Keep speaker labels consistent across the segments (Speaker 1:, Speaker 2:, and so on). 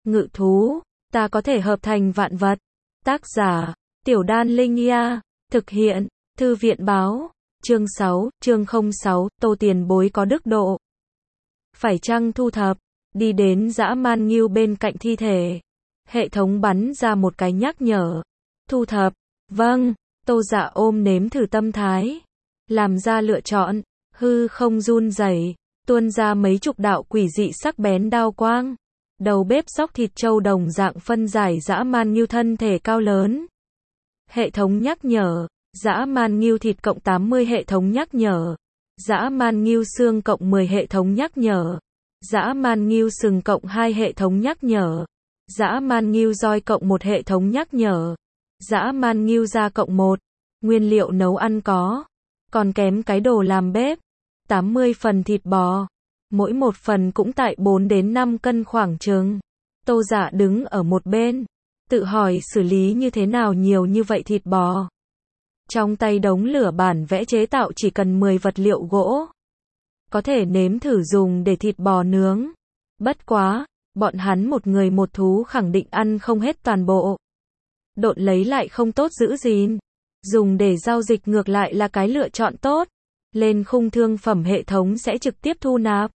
Speaker 1: Ngự thú, ta có thể hợp thành vạn vật. Tác giả, Tiểu Đan Linh Nha. Thực hiện, Thư viện báo. Chương 6, chương 06, Tô Tiền Bối có đức độ. Phải chăng thu thập? Đi đến dã man ngưu bên cạnh thi thể. Hệ thống bắn ra một cái nhắc nhở. Thu thập. Vâng, Tô Dạ ôm nếm thử tâm thái. Làm ra lựa chọn. Hư không run rẩy, tuôn ra mấy chục đạo quỷ dị sắc bén đao quang. Đầu bếp xóc thịt trâu đồng dạng phân giải dã man ngưu thân thể cao lớn. Hệ thống nhắc nhở. Dã man ngưu thịt cộng 80 hệ thống nhắc nhở. Dã man ngưu xương cộng 10 hệ thống nhắc nhở. Dã man ngưu sừng cộng 2 hệ thống nhắc nhở. Dã man ngưu roi cộng 1 hệ thống nhắc nhở. Dã man ngưu da cộng 1. Nguyên liệu nấu ăn có. Còn kém cái đồ làm bếp. 80 phần thịt bò. Mỗi một phần cũng tại 4 đến 5 cân khoảng chừng. Tô Dạ đứng ở một bên. Tự hỏi xử lý như thế nào nhiều như vậy thịt bò. Trong tay đống lửa bản vẽ chế tạo chỉ cần 10 vật liệu gỗ. Có thể nếm thử dùng để thịt bò nướng. Bất quá, bọn hắn một người một thú khẳng định ăn không hết toàn bộ. Độn lấy lại không tốt giữ gìn. Dùng để giao dịch ngược lại là cái lựa chọn tốt. Lên khung thương phẩm hệ thống sẽ trực tiếp thu nạp.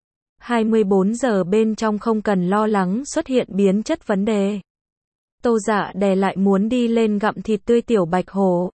Speaker 1: 24 giờ bên trong không cần lo lắng xuất hiện biến chất vấn đề. Tô Dạ đè lại muốn đi lên gặm thịt tươi tiểu bạch hổ.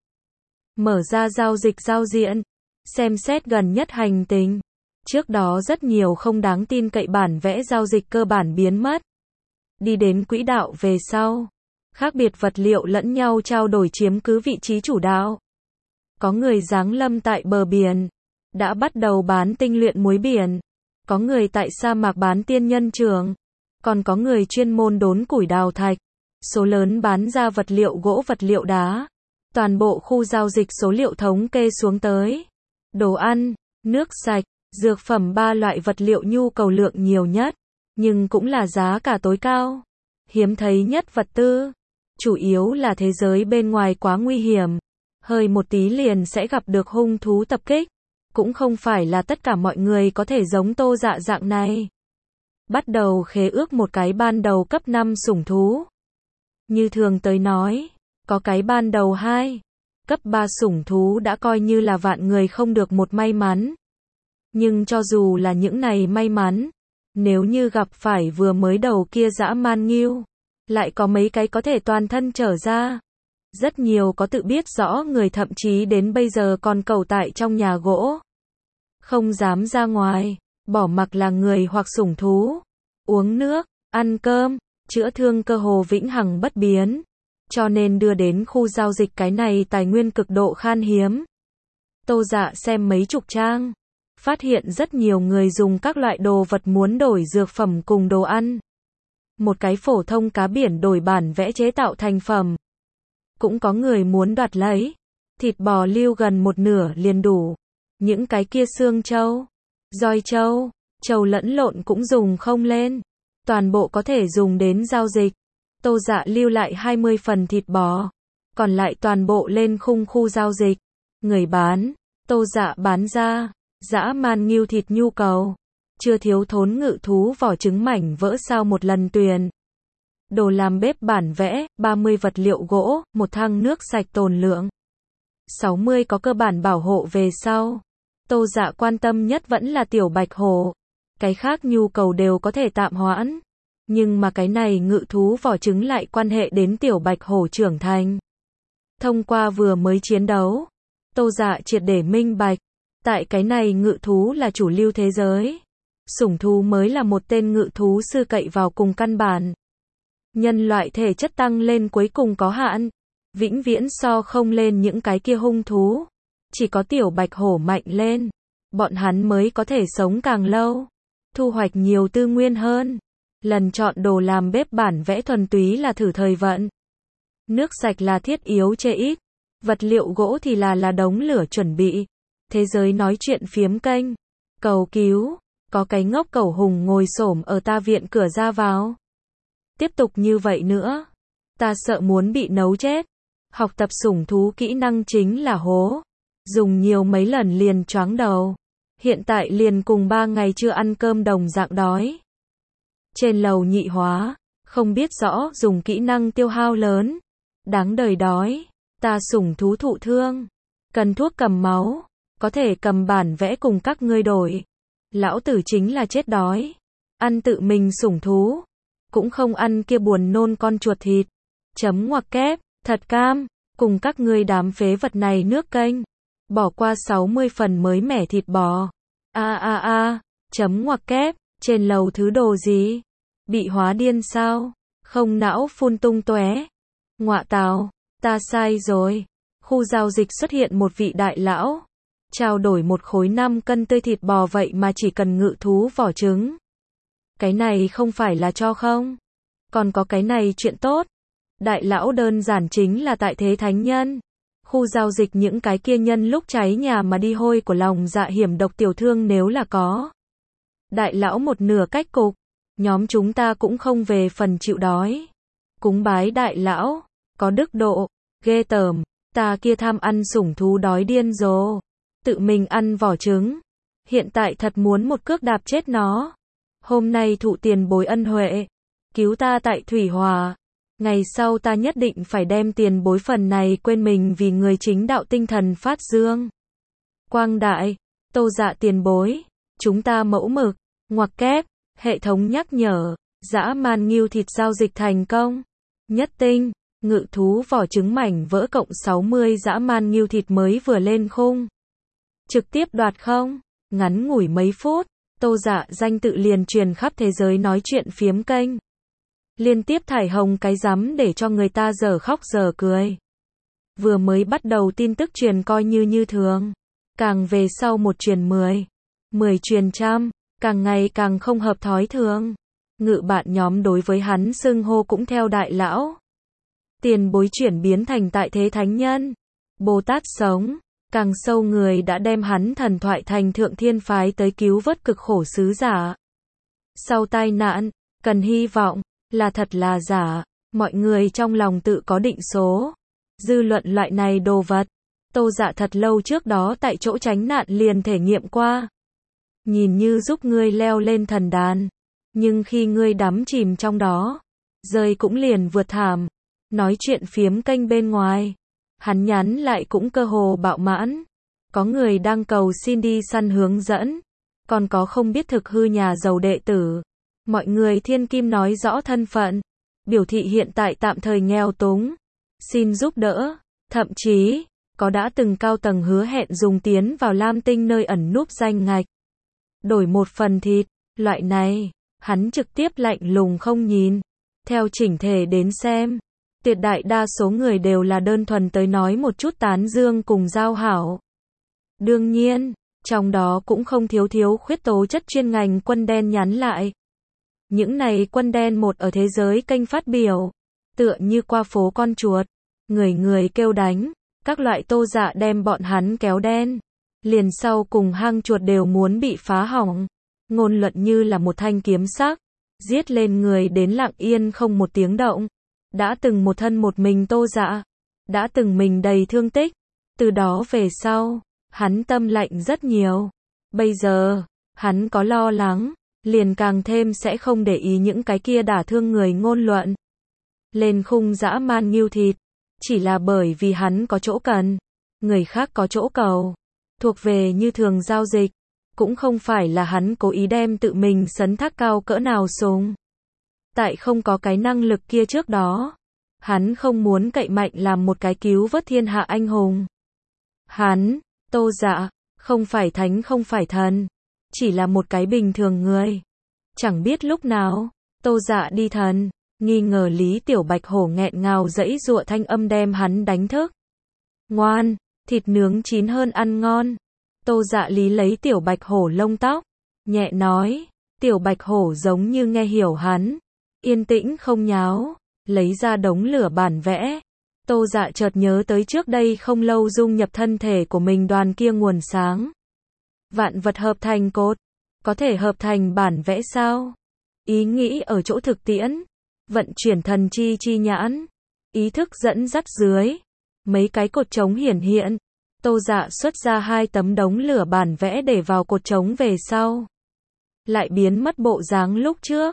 Speaker 1: Mở ra giao dịch giao diện. Xem xét gần nhất hành tình. Trước đó rất nhiều không đáng tin cậy bản vẽ giao dịch cơ bản biến mất. Đi đến quỹ đạo về sau. Khác biệt vật liệu lẫn nhau trao đổi chiếm cứ vị trí chủ đạo. Có người giáng lâm tại bờ biển. Đã bắt đầu bán tinh luyện muối biển. Có người tại sa mạc bán tiên nhân trường. Còn có người chuyên môn đốn củi đào thạch. Số lớn bán ra vật liệu gỗ vật liệu đá. Toàn bộ khu giao dịch số liệu thống kê xuống tới. Đồ ăn, nước sạch, dược phẩm 3 loại vật liệu nhu cầu lượng nhiều nhất. Nhưng cũng là giá cả tối cao. Hiếm thấy nhất vật tư. Chủ yếu là thế giới bên ngoài quá nguy hiểm. Hơi một tí liền sẽ gặp được hung thú tập kích. Cũng không phải là tất cả mọi người có thể giống Tô Dạ dạng này. Bắt đầu khế ước một cái ban đầu cấp 5 sủng thú. Như thường tới nói, có cái ban đầu 2, cấp 3 sủng thú đã coi như là vạn người không được một may mắn. Nhưng cho dù là những này may mắn, nếu như gặp phải vừa mới đầu kia dã man ngưu, lại có mấy cái có thể toàn thân trở ra. Rất nhiều có tự biết rõ người thậm chí đến bây giờ còn cẩu tại trong nhà gỗ. Không dám ra ngoài, bỏ mặc là người hoặc sủng thú. Uống nước, ăn cơm, chữa thương cơ hồ vĩnh hằng bất biến. Cho nên đưa đến khu giao dịch cái này tài nguyên cực độ khan hiếm. Tô Dạ xem mấy chục trang. Phát hiện rất nhiều người dùng các loại đồ vật muốn đổi dược phẩm cùng đồ ăn. Một cái phổ thông cá biển đổi bản vẽ chế tạo thành phẩm. Cũng có người muốn đoạt lấy. Thịt bò lưu gần một nửa liền đủ. Những cái kia xương trâu, roi trâu, trâu lẫn lộn cũng dùng không lên. Toàn bộ có thể dùng đến giao dịch. Tô Dạ lưu lại 20 phần thịt bò. Còn lại toàn bộ lên khung khu giao dịch. Người bán, Tô Dạ bán ra. Dã man ngưu thịt nhu cầu. Chưa thiếu thốn ngự thú vỏ trứng mảnh vỡ sao một lần tuyền. Đồ làm bếp bản vẽ, 30 vật liệu gỗ, một thang nước sạch tồn lượng. 60 có cơ bản bảo hộ về sau. Tô Dạ quan tâm nhất vẫn là tiểu bạch hổ. Cái khác nhu cầu đều có thể tạm hoãn. Nhưng mà cái này ngự thú vỏ trứng lại quan hệ đến tiểu bạch hổ trưởng thành. Thông qua vừa mới chiến đấu, Tô Dạ triệt để minh bạch. Tại cái này ngự thú là chủ lưu thế giới. Sủng thú mới là một tên ngự thú sư cậy vào cùng căn bản. Nhân loại thể chất tăng lên cuối cùng có hạn. Vĩnh viễn so không lên những cái kia hung thú. Chỉ có tiểu bạch hổ mạnh lên. Bọn hắn mới có thể sống càng lâu. Thu hoạch nhiều tư nguyên hơn. Lần chọn đồ làm bếp bản vẽ thuần túy là thử thời vận. Nước sạch là thiết yếu chê ít. Vật liệu gỗ thì là đống lửa chuẩn bị. Thế giới nói chuyện phiếm kênh. Cầu cứu. Có cái ngốc cẩu hùng ngồi xổm ở ta viện cửa ra vào. Tiếp tục như vậy nữa. Ta sợ muốn bị nấu chết. Học tập sủng thú kỹ năng chính là hố. Dùng nhiều mấy lần liền choáng đầu. Hiện tại liền cùng 3 ngày chưa ăn cơm đồng dạng đói. Trên lầu nhị hóa. không biết rõ dùng kỹ năng tiêu hao lớn. Đáng đời đói. Ta sủng thú thụ thương. Cần thuốc cầm máu. Có thể cầm bản vẽ cùng các ngươi đổi. Lão tử chính là chết đói. Ăn tự mình sủng thú. Cũng không ăn kia buồn nôn con chuột thịt. Chấm ngoặc kép. Thật cam. Cùng các ngươi đám phế vật này nước kênh. Bỏ qua 60 phần mới mẻ thịt bò. Chấm ngoặc kép. Trên lầu thứ đồ gì? Bị hóa điên sao? Không não phun tung tóe. Ngọa tào. Ta sai rồi. Khu giao dịch xuất hiện một vị đại lão. Trao đổi một khối 5 cân tươi thịt bò vậy mà chỉ cần ngự thú vỏ trứng. Cái này không phải là cho không? Còn có cái này chuyện tốt. Đại lão đơn giản chính là tại thế thánh nhân. Khu giao dịch những cái kia nhân lúc cháy nhà mà đi hôi của lòng dạ hiểm độc tiểu thương nếu là có. Đại lão một nửa cách cục. Nhóm chúng ta cũng không về phần chịu đói. Cúng bái đại lão. Có đức độ. Ghê tởm. Ta kia tham ăn sủng thú đói điên rồ. Tự mình ăn vỏ trứng. Hiện tại thật muốn một cước đạp chết nó. Hôm nay thụ tiền bối ân huệ. Cứu ta tại Thủy Hòa. Ngày sau ta nhất định phải đem tiền bối phần này quên mình vì người chính đạo tinh thần phát dương. Quang đại. Tô Dạ tiền bối. Chúng ta mẫu mực. Ngoặc kép. Hệ thống nhắc nhở. Dã man ngưu thịt giao dịch thành công. Nhất tinh. Ngự thú vỏ trứng mảnh vỡ cộng 60 dã man ngưu thịt mới vừa lên khung. Trực tiếp đoạt không? Ngắn ngủi mấy phút. Tô Dạ danh tự liền truyền khắp thế giới nói chuyện phiếm kênh. Liên tiếp thải hồng cái rắm để cho người ta giờ khóc giờ cười. Vừa mới bắt đầu tin tức truyền coi như thường. Càng về sau một truyền 10. 10 truyền trăm. Càng ngày càng không hợp thói thường. Ngự bạn nhóm đối với hắn xưng hô cũng theo đại lão. Tiền bối chuyển biến thành tại thế thánh nhân. Bồ Tát sống. Càng sâu người đã đem hắn thần thoại thành thượng thiên phái tới cứu vớt cực khổ sứ giả. Sau tai nạn, cần hy vọng, là thật là giả, mọi người trong lòng tự có định số. Dư luận loại này đồ vật. Tô Dạ thật lâu trước đó tại chỗ tránh nạn liền thể nghiệm qua. Nhìn như giúp ngươi leo lên thần đàn. Nhưng khi ngươi đắm chìm trong đó, rơi cũng liền vượt thảm. Nói chuyện phiếm kênh bên ngoài. Hắn nhắn lại cũng cơ hồ bạo mãn. Có người đang cầu xin đi săn hướng dẫn. Còn có không biết thực hư nhà giàu đệ tử. Mọi người thiên kim nói rõ thân phận. Biểu thị hiện tại tạm thời nghèo túng. Xin giúp đỡ. Thậm chí, có đã từng cao tầng hứa hẹn dùng tiến vào Lam Tinh nơi ẩn núp danh ngạch. Đổi một phần thịt. Loại này, hắn trực tiếp lạnh lùng không nhìn. Theo chỉnh thể đến xem. Tuyệt đại đa số người đều là đơn thuần tới nói một chút tán dương cùng giao hảo. Đương nhiên, trong đó cũng không thiếu khuyết tố chất chuyên ngành quân đen nhắn lại. Những này quân đen một ở thế giới kênh phát biểu. Tựa như qua phố con chuột. Người kêu đánh. Các loại Tô Dạ đem bọn hắn kéo đen. Liền sau cùng hang chuột đều muốn bị phá hỏng. Ngôn luận như là một thanh kiếm sắc. Giết lên người đến lặng yên không một tiếng động. Đã từng một thân một mình Tô Dạ. Đã từng mình đầy thương tích. Từ đó về sau, hắn tâm lạnh rất nhiều. Bây giờ, hắn có lo lắng. Liền càng thêm sẽ không để ý những cái kia đả thương người ngôn luận. Lên khung dã man ngưu thịt. Chỉ là bởi vì hắn có chỗ cần. Người khác có chỗ cầu. Thuộc về như thường giao dịch. Cũng không phải là hắn cố ý đem tự mình sấn thác cao cỡ nào súng. Tại không có cái năng lực kia trước đó. Hắn không muốn cậy mạnh làm một cái cứu vớt thiên hạ anh hùng. Hắn, Tô Dạ, không phải thánh không phải thần. Chỉ là một cái bình thường người. Chẳng biết lúc nào, Tô Dạ đi thần. Nghi ngờ Lý Tiểu Bạch Hổ nghẹn ngào giãy giụa thanh âm đem hắn đánh thức. Ngoan, thịt nướng chín hơn ăn ngon. Tô Dạ Lý lấy Tiểu Bạch Hổ lông tóc. Nhẹ nói, Tiểu Bạch Hổ giống như nghe hiểu hắn. Yên tĩnh không nháo, lấy ra đống lửa bản vẽ. Tô Dạ chợt nhớ tới trước đây không lâu dung nhập thân thể của mình đoàn kia nguồn sáng. Vạn vật hợp thành cột, có thể hợp thành bản vẽ sao? Ý nghĩ ở chỗ thực tiễn, vận chuyển thần chi nhãn, ý thức dẫn dắt dưới, mấy cái cột trống hiển hiện. Tô Dạ xuất ra 2 tấm đống lửa bản vẽ để vào cột trống về sau. Lại biến mất bộ dáng lúc trước.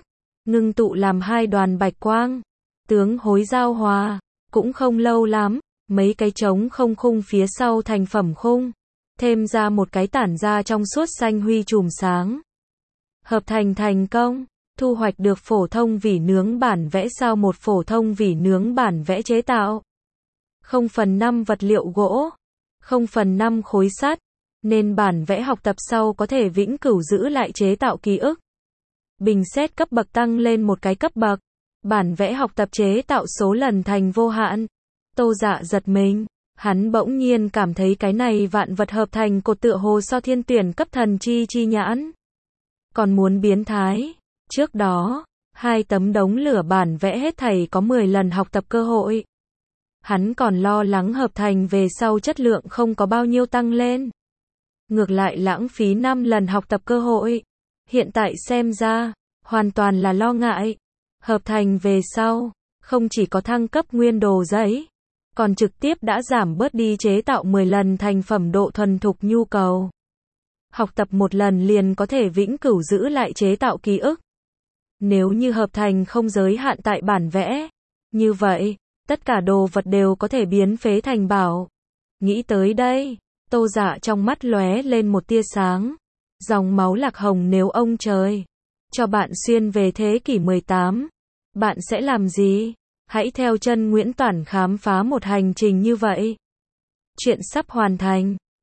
Speaker 1: ngưng tụ làm hai đoàn bạch quang. Tướng hối giao hòa, cũng không lâu lắm, mấy cái trống không khung phía sau thành phẩm khung, thêm ra một cái tản ra trong suốt xanh huy chùm sáng. Hợp thành thành công, thu hoạch được phổ thông vỉ nướng bản vẽ sau một phổ thông vỉ nướng bản vẽ chế tạo. 0/5 vật liệu gỗ, 0/5 khối sắt, nên bản vẽ học tập sau có thể vĩnh cửu giữ lại chế tạo ký ức. Bình xét cấp bậc tăng lên một cái cấp bậc. Bản vẽ học tập chế tạo số lần thành vô hạn. Tô Dạ giật mình, hắn bỗng nhiên cảm thấy cái này vạn vật hợp thành cột tựa hồ so thiên tuyển cấp thần chi nhãn còn muốn biến thái. Trước đó, 2 tấm đống lửa bản vẽ hết thảy có 10 lần học tập cơ hội. Hắn còn lo lắng hợp thành về sau chất lượng không có bao nhiêu tăng lên. Ngược lại lãng phí 5 lần học tập cơ hội. Hiện tại xem ra, hoàn toàn là lo ngại. Hợp thành về sau, không chỉ có thăng cấp nguyên đồ giấy, còn trực tiếp đã giảm bớt đi chế tạo 10 lần thành phẩm độ thuần thục nhu cầu. Học tập một lần liền có thể vĩnh cửu giữ lại chế tạo ký ức. Nếu như hợp thành không giới hạn tại bản vẽ, như vậy, tất cả đồ vật đều có thể biến phế thành bảo. Nghĩ tới đây, Tô Dạ trong mắt lóe lên một tia sáng. Dòng máu lạc hồng, nếu ông trời cho bạn xuyên về thế kỷ 18, bạn sẽ làm gì? Hãy theo chân Nguyễn Toản khám phá một hành trình như vậy. Chuyện sắp hoàn thành.